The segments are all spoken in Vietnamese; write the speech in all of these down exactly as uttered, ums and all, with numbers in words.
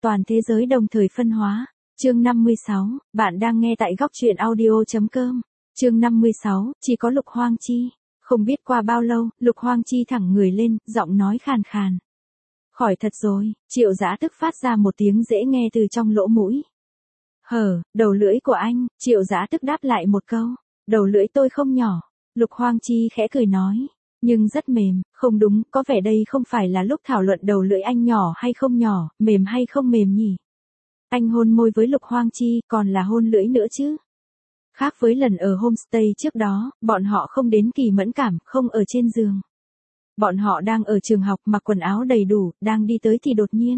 toàn thế giới đồng thời phân hóa. Chương năm mươi sáu, bạn đang nghe tại góc truyện audio.com. Chương năm mươi sáu, chỉ có Lục Hoang Chi. Không biết qua bao lâu, Lục Hoang Chi thẳng người lên, giọng nói khàn khàn. Khỏi thật rồi, Triệu Dã tức phát ra một tiếng dễ nghe từ trong lỗ mũi. Hở, đầu lưỡi của anh, Triệu Dã tức đáp lại một câu. Đầu lưỡi tôi không nhỏ. Lục Hoang Chi khẽ cười nói. Nhưng rất mềm, không đúng, có vẻ đây không phải là lúc thảo luận đầu lưỡi anh nhỏ hay không nhỏ, mềm hay không mềm nhỉ. Anh hôn môi với Lục Hoang Chi, còn là hôn lưỡi nữa chứ. Khác với lần ở homestay trước đó, bọn họ không đến kỳ mẫn cảm, không ở trên giường. Bọn họ đang ở trường học mặc quần áo đầy đủ, đang đi tới thì đột nhiên.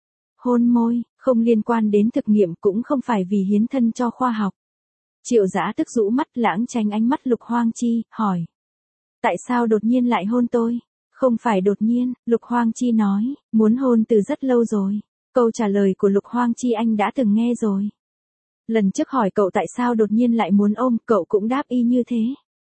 Hôn môi, không liên quan đến thực nghiệm cũng không phải vì hiến thân cho khoa học. Triệu Dã tức rũ mắt lãng tránh ánh mắt Lục Hoang Chi, hỏi. Tại sao đột nhiên lại hôn tôi? Không phải đột nhiên, Lục Hoang Chi nói, muốn hôn từ rất lâu rồi. Câu trả lời của Lục Hoang Chi anh đã từng nghe rồi. Lần trước hỏi cậu tại sao đột nhiên lại muốn ôm, cậu cũng đáp y như thế.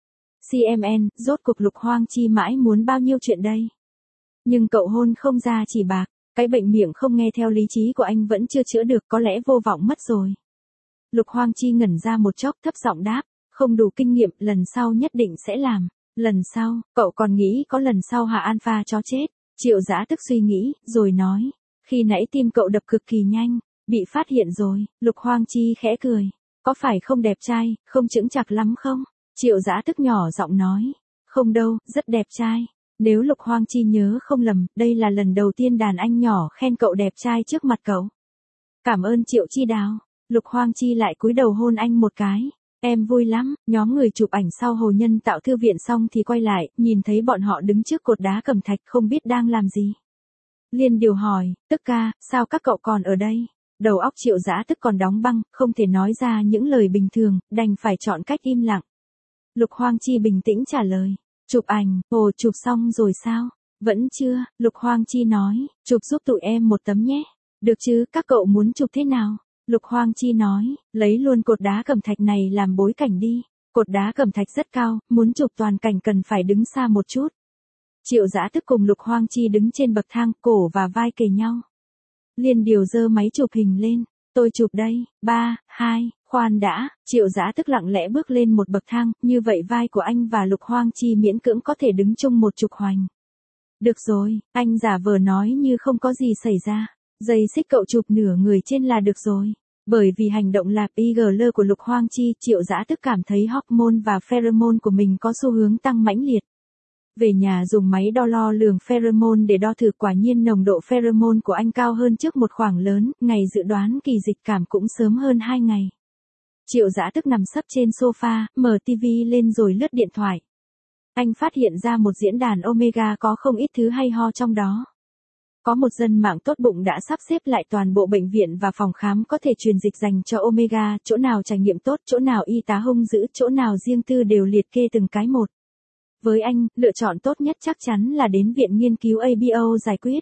xê em en, rốt cuộc Lục Hoang Chi mãi muốn bao nhiêu chuyện đây. Nhưng cậu hôn không ra chỉ bạc, cái bệnh miệng không nghe theo lý trí của anh vẫn chưa chữa được, có lẽ vô vọng mất rồi. Lục Hoang Chi ngẩn ra một chốc thấp giọng đáp, không đủ kinh nghiệm, lần sau nhất định sẽ làm. Lần sau, cậu còn nghĩ có lần sau hả Alpha chó chết? Triệu Dã tức suy nghĩ, rồi nói, khi nãy tim cậu đập cực kỳ nhanh, bị phát hiện rồi. Lục Hoang Chi khẽ cười, có phải không đẹp trai, không chững chạc lắm không? Triệu Dã tức nhỏ giọng nói, không đâu, rất đẹp trai. Nếu Lục Hoang Chi nhớ không lầm, đây là lần đầu tiên đàn anh nhỏ khen cậu đẹp trai trước mặt cậu. Cảm ơn Triệu Chi Đào. Lục Hoang Chi lại cúi đầu hôn anh một cái. Em vui lắm. Nhóm người chụp ảnh sau Hồ Nhân Tạo Thư Viện xong thì quay lại, nhìn thấy bọn họ đứng trước cột đá cẩm thạch không biết đang làm gì. Liên Điều hỏi, Tức ca, sao các cậu còn ở đây? Đầu óc Triệu Dã tức còn đóng băng, không thể nói ra những lời bình thường, đành phải chọn cách im lặng. Lục Hoang Chi bình tĩnh trả lời, chụp ảnh, ồ chụp xong rồi sao? Vẫn chưa, Lục Hoang Chi nói, chụp giúp tụi em một tấm nhé. Được chứ, các cậu muốn chụp thế nào? Lục Hoang Chi nói, lấy luôn cột đá cẩm thạch này làm bối cảnh đi. Cột đá cẩm thạch rất cao, muốn chụp toàn cảnh cần phải đứng xa một chút. Triệu Dã tức cùng Lục Hoang Chi đứng trên bậc thang, cổ và vai kề nhau. Liên Điều giơ máy chụp hình lên, tôi chụp đây, ba, hai, khoan đã, Triệu Dã tức lặng lẽ bước lên một bậc thang, như vậy vai của anh và Lục Hoang Chi miễn cưỡng có thể đứng chung một trục hoành. Được rồi, anh giả vờ nói như không có gì xảy ra, dây xích cậu chụp nửa người trên là được rồi. Bởi vì hành động lạp i giê lờ của Lục Hoang Chi, Triệu Dã tức cảm thấy hormone và pheromone của mình có xu hướng tăng mãnh liệt. Về nhà dùng máy đo lo lường pheromone để đo thử, quả nhiên nồng độ pheromone của anh cao hơn trước một khoảng lớn, ngày dự đoán kỳ dịch cảm cũng sớm hơn hai ngày. Triệu Dã tức nằm sấp trên sofa, mở tivi lên rồi lướt điện thoại. Anh phát hiện ra một diễn đàn Omega có không ít thứ hay ho trong đó. Có một dân mạng tốt bụng đã sắp xếp lại toàn bộ bệnh viện và phòng khám có thể truyền dịch dành cho Omega, chỗ nào trải nghiệm tốt, chỗ nào y tá hung dữ, chỗ nào riêng tư đều liệt kê từng cái một. Với anh, lựa chọn tốt nhất chắc chắn là đến viện nghiên cứu a bê o giải quyết.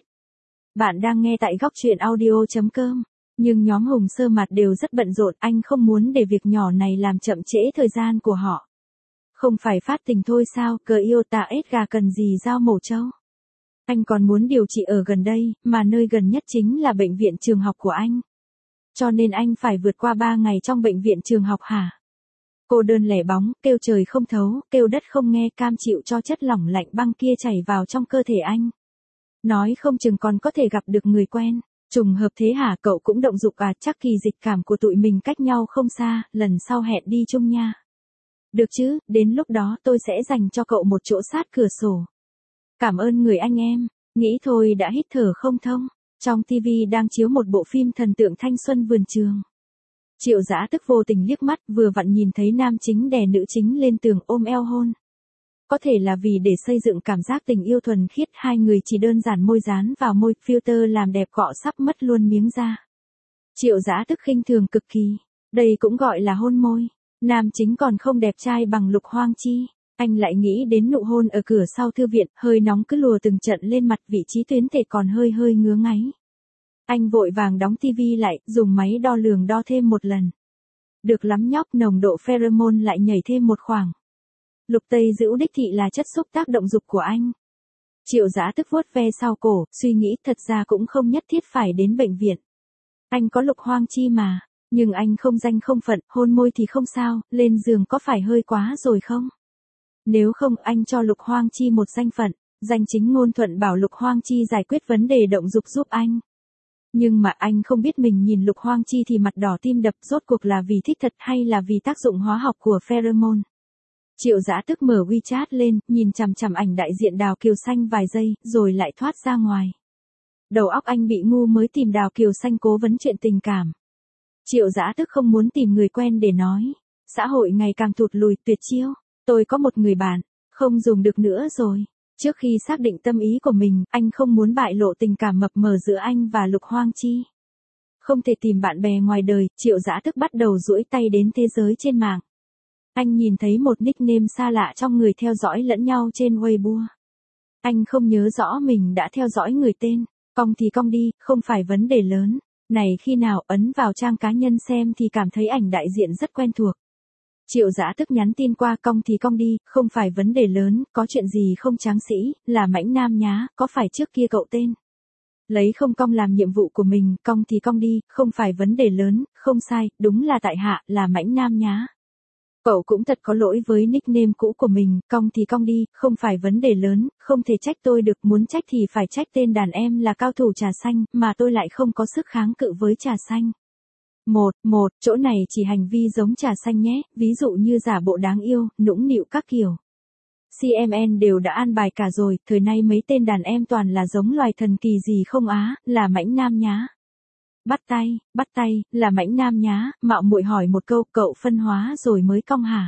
Bạn đang nghe tại góc truyện audio.com. Nhưng nhóm Hùng Sơ Mạt đều rất bận rộn, anh không muốn để việc nhỏ này làm chậm trễ thời gian của họ. Không phải phát tình thôi sao, cờ yêu tạ ết gà cần gì dao mổ trâu. Anh còn muốn điều trị ở gần đây, mà nơi gần nhất chính là bệnh viện trường học của anh. Cho nên anh phải vượt qua ba ngày trong bệnh viện trường học hả? Cô đơn lẻ bóng, kêu trời không thấu, kêu đất không nghe, cam chịu cho chất lỏng lạnh băng kia chảy vào trong cơ thể anh. Nói không chừng còn có thể gặp được người quen. Trùng hợp thế hả, cậu cũng động dục à, chắc kỳ dịch cảm của tụi mình cách nhau không xa, lần sau hẹn đi chung nha. Được chứ, đến lúc đó tôi sẽ dành cho cậu một chỗ sát cửa sổ. Cảm ơn người anh em, nghĩ thôi đã hít thở không thông. Trong tivi đang chiếu một bộ phim thần tượng thanh xuân vườn trường. Triệu Dã tức vô tình liếc mắt, vừa vặn nhìn thấy nam chính đè nữ chính lên tường ôm eo hôn. Có thể là vì để xây dựng cảm giác tình yêu thuần khiết, hai người chỉ đơn giản môi dán vào môi, filter làm đẹp cọ sắp mất luôn miếng da. Triệu Dã tức khinh thường cực kỳ, đây cũng gọi là hôn môi. Nam chính còn không đẹp trai bằng Lục Hoang Chi. Anh lại nghĩ đến nụ hôn ở cửa sau thư viện, hơi nóng cứ lùa từng trận lên mặt, vị trí tuyến thể còn hơi hơi ngứa ngáy. Anh vội vàng đóng tivi lại, dùng máy đo lường đo thêm một lần. Được lắm nhóc, nồng độ pheromone lại nhảy thêm một khoảng. Lục Tây Dữu đích thị là chất xúc tác động dục của anh. Triệu Dã tức vuốt ve sau cổ, suy nghĩ thật ra cũng không nhất thiết phải đến bệnh viện. Anh có Lục Hoang Chi mà, nhưng anh không danh không phận, hôn môi thì không sao, lên giường có phải hơi quá rồi không? Nếu không anh cho Lục Hoang Chi một danh phận, danh chính ngôn thuận bảo Lục Hoang Chi giải quyết vấn đề động dục giúp anh. Nhưng mà anh không biết mình nhìn Lục Hoang Chi thì mặt đỏ tim đập, rốt cuộc là vì thích thật hay là vì tác dụng hóa học của pheromone. Triệu Dã tức mở WeChat lên, nhìn chằm chằm ảnh đại diện Đào Kiều Xanh vài giây, rồi lại thoát ra ngoài. Đầu óc anh bị ngu mới tìm Đào Kiều Xanh cố vấn chuyện tình cảm. Triệu Dã tức không muốn tìm người quen để nói. Xã hội ngày càng thụt lùi, tuyệt chiêu. Tôi có một người bạn, không dùng được nữa rồi. Trước khi xác định tâm ý của mình, anh không muốn bại lộ tình cảm mập mờ giữa anh và Lục Hoang Chi. Không thể tìm bạn bè ngoài đời, Triệu Dã tức bắt đầu duỗi tay đến thế giới trên mạng. Anh nhìn thấy một nickname xa lạ trong người theo dõi lẫn nhau trên Weibo. Anh không nhớ rõ mình đã theo dõi người tên. Cong thì cong đi, không phải vấn đề lớn. Này khi nào ấn vào trang cá nhân xem thì cảm thấy ảnh đại diện rất quen thuộc. Triệu Dã tức nhắn tin qua, cong thì cong đi, không phải vấn đề lớn, có chuyện gì không tráng sĩ, là mãnh nam nhá, có phải trước kia cậu tên. Lấy không cong làm nhiệm vụ của mình, cong thì cong đi, không phải vấn đề lớn, không sai, đúng là tại hạ, là mãnh nam nhá. Cậu cũng thật có lỗi với nickname cũ của mình, cong thì cong đi, không phải vấn đề lớn, không thể trách tôi được, muốn trách thì phải trách tên đàn em là cao thủ trà xanh, mà tôi lại không có sức kháng cự với trà xanh. Một, một, chỗ này chỉ hành vi giống trà xanh nhé, ví dụ như giả bộ đáng yêu, nũng nịu các kiểu. xê em en đều đã an bài cả rồi, thời nay mấy tên đàn em toàn là giống loài thần kỳ gì không á, là mãnh nam nhá. Bắt tay, bắt tay, là mãnh nam nhá, mạo muội hỏi một câu, cậu phân hóa rồi mới cong hả?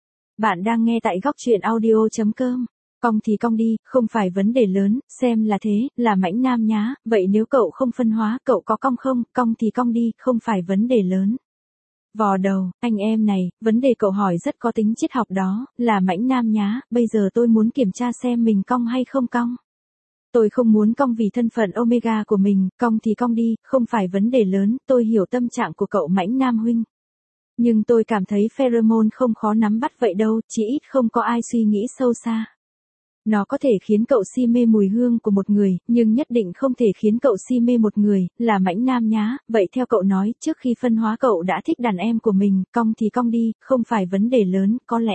Bạn đang nghe tại góc truyện audio chấm com. Cong thì cong đi, không phải vấn đề lớn, xem là thế, là mãnh nam nhá, vậy nếu cậu không phân hóa, cậu có cong không, cong thì cong đi, không phải vấn đề lớn. Vò đầu, anh em này, vấn đề cậu hỏi rất có tính triết học đó, là mãnh nam nhá, bây giờ tôi muốn kiểm tra xem mình cong hay không cong. Tôi không muốn cong vì thân phận Omega của mình, cong thì cong đi, không phải vấn đề lớn, tôi hiểu tâm trạng của cậu mãnh nam huynh. Nhưng tôi cảm thấy pheromone không khó nắm bắt vậy đâu, chỉ ít không có ai suy nghĩ sâu xa. Nó có thể khiến cậu si mê mùi hương của một người, nhưng nhất định không thể khiến cậu si mê một người, là mãnh nam nhá, vậy theo cậu nói, trước khi phân hóa cậu đã thích đàn em của mình, cong thì cong đi, không phải vấn đề lớn, có lẽ.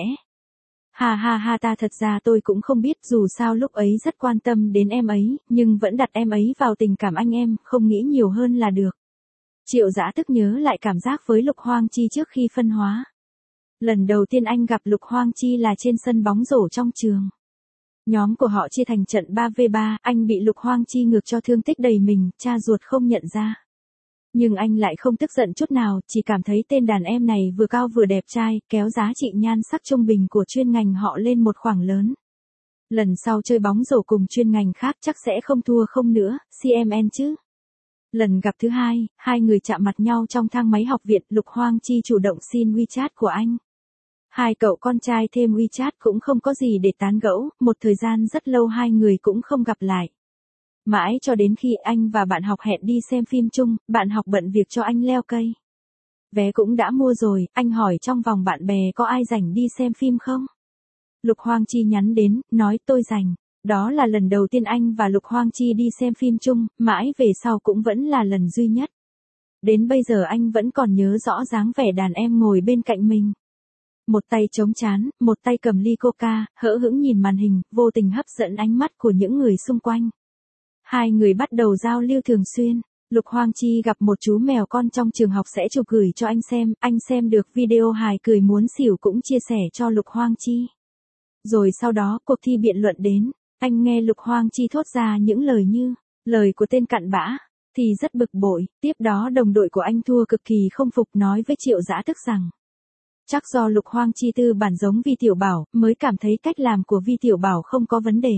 Ha ha ha, ta thật ra tôi cũng không biết, dù sao lúc ấy rất quan tâm đến em ấy, nhưng vẫn đặt em ấy vào tình cảm anh em, không nghĩ nhiều hơn là được. Triệu Dã tức nhớ lại cảm giác với Lục Hoang Chi trước khi phân hóa. Lần đầu tiên anh gặp Lục Hoang Chi là trên sân bóng rổ trong trường. Nhóm của họ chia thành trận ba vs ba, anh bị Lục Hoang Chi ngược cho thương tích đầy mình, cha ruột không nhận ra. Nhưng anh lại không tức giận chút nào, chỉ cảm thấy tên đàn em này vừa cao vừa đẹp trai, kéo giá trị nhan sắc trung bình của chuyên ngành họ lên một khoảng lớn. Lần sau chơi bóng rổ cùng chuyên ngành khác chắc sẽ không thua không nữa, xê em en chứ. Lần gặp thứ hai, hai người chạm mặt nhau trong thang máy học viện, Lục Hoang Chi chủ động xin WeChat của anh. Hai cậu con trai thêm WeChat cũng không có gì để tán gẫu, một thời gian rất lâu hai người cũng không gặp lại. Mãi cho đến khi anh và bạn học hẹn đi xem phim chung, bạn học bận việc cho anh leo cây. Vé cũng đã mua rồi, anh hỏi trong vòng bạn bè có ai rảnh đi xem phim không? Lục Hoang Chi nhắn đến, nói tôi rảnh. Đó là lần đầu tiên anh và Lục Hoang Chi đi xem phim chung, mãi về sau cũng vẫn là lần duy nhất. Đến bây giờ anh vẫn còn nhớ rõ dáng vẻ đàn em ngồi bên cạnh mình. Một tay chống trán, một tay cầm ly coca, hỡ hững nhìn màn hình, vô tình hấp dẫn ánh mắt của những người xung quanh. Hai người bắt đầu giao lưu thường xuyên. Lục Hoang Chi gặp một chú mèo con trong trường học sẽ chụp gửi cho anh xem, anh xem được video hài cười muốn xỉu cũng chia sẻ cho Lục Hoang Chi. Rồi sau đó cuộc thi biện luận đến, anh nghe Lục Hoang Chi thốt ra những lời như, lời của tên cặn bã, thì rất bực bội, tiếp đó đồng đội của anh thua cực kỳ không phục nói với Triệu Dã tức rằng. Chắc do Lục Hoang Chi tư bản giống Vi Tiểu Bảo, mới cảm thấy cách làm của Vi Tiểu Bảo không có vấn đề.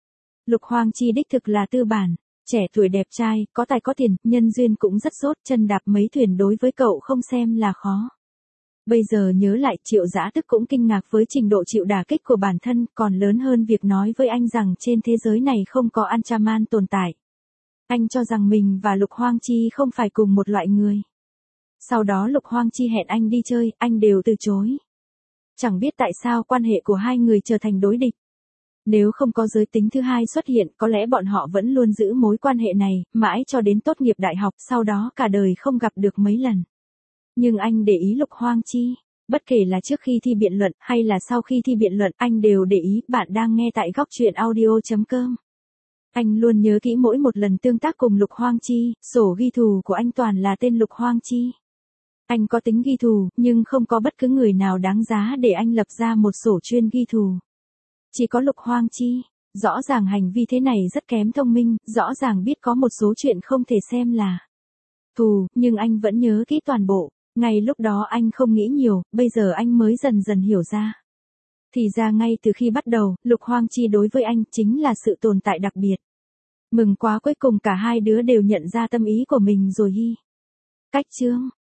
Lục Hoang Chi đích thực là tư bản, trẻ tuổi đẹp trai, có tài có tiền, nhân duyên cũng rất sốt, chân đạp mấy thuyền đối với cậu không xem là khó. Bây giờ nhớ lại Triệu Dã tức cũng kinh ngạc với trình độ chịu đả kích của bản thân, còn lớn hơn việc nói với anh rằng trên thế giới này không có Anchaman tồn tại. Anh cho rằng mình và Lục Hoang Chi không phải cùng một loại người. Sau đó Lục Hoang Chi hẹn anh đi chơi, anh đều từ chối. Chẳng biết tại sao quan hệ của hai người trở thành đối địch. Nếu không có giới tính thứ hai xuất hiện, có lẽ bọn họ vẫn luôn giữ mối quan hệ này, mãi cho đến tốt nghiệp đại học, sau đó cả đời không gặp được mấy lần. Nhưng anh để ý Lục Hoang Chi. Bất kể là trước khi thi biện luận hay là sau khi thi biện luận, anh đều để ý. Bạn đang nghe tại góc truyện audio.com. Anh luôn nhớ kỹ mỗi một lần tương tác cùng Lục Hoang Chi, sổ ghi thù của anh toàn là tên Lục Hoang Chi. Anh có tính ghi thù, nhưng không có bất cứ người nào đáng giá để anh lập ra một sổ chuyên ghi thù. Chỉ có Lục Hoang Chi. Rõ ràng hành vi thế này rất kém thông minh, rõ ràng biết có một số chuyện không thể xem là thù, nhưng anh vẫn nhớ kỹ toàn bộ. Ngay lúc đó anh không nghĩ nhiều, bây giờ anh mới dần dần hiểu ra. Thì ra ngay từ khi bắt đầu, Lục Hoang Chi đối với anh chính là sự tồn tại đặc biệt. Mừng quá, cuối cùng cả hai đứa đều nhận ra tâm ý của mình rồi hi. Cách chương